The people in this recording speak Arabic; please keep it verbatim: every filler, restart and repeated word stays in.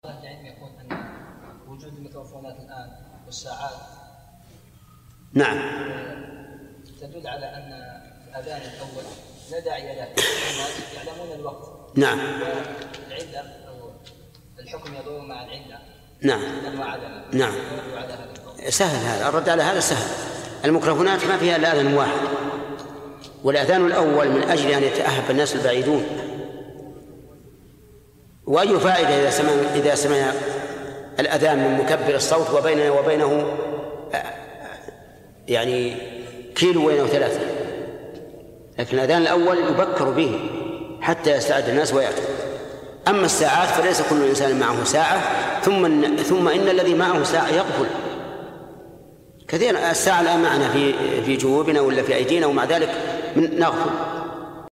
العلم يقول أن وجود الميكروفونات الآن والساعات نعم تدل على أن الأذان الأول لا داعي له، الناس يعلمون الوقت. نعم. العلة أو الحكم يدور مع العلة. نعم. نعم. سهل هذا، الرد على هذا سهل. الميكروفونات ما فيها إلا أذان واحد، والأذان الأول من أجل أن يتأهب الناس البعيدون. وأي فائدة إذا سمع إذا سمع الأذان من مكبر الصوت وبيننا وبينه يعني كيلو وين أو ثلاثة، لكن الأذان الأول يبكر به حتى يستعد الناس ويأتوا. أما الساعات فليس كل إنسان معه ساعة، ثم ثم إن الذي معه ساعة يغفل كثيرا. الساعة الآن معنا في في جيوبنا ولا في أيدينا، ومع ذلك نغفل.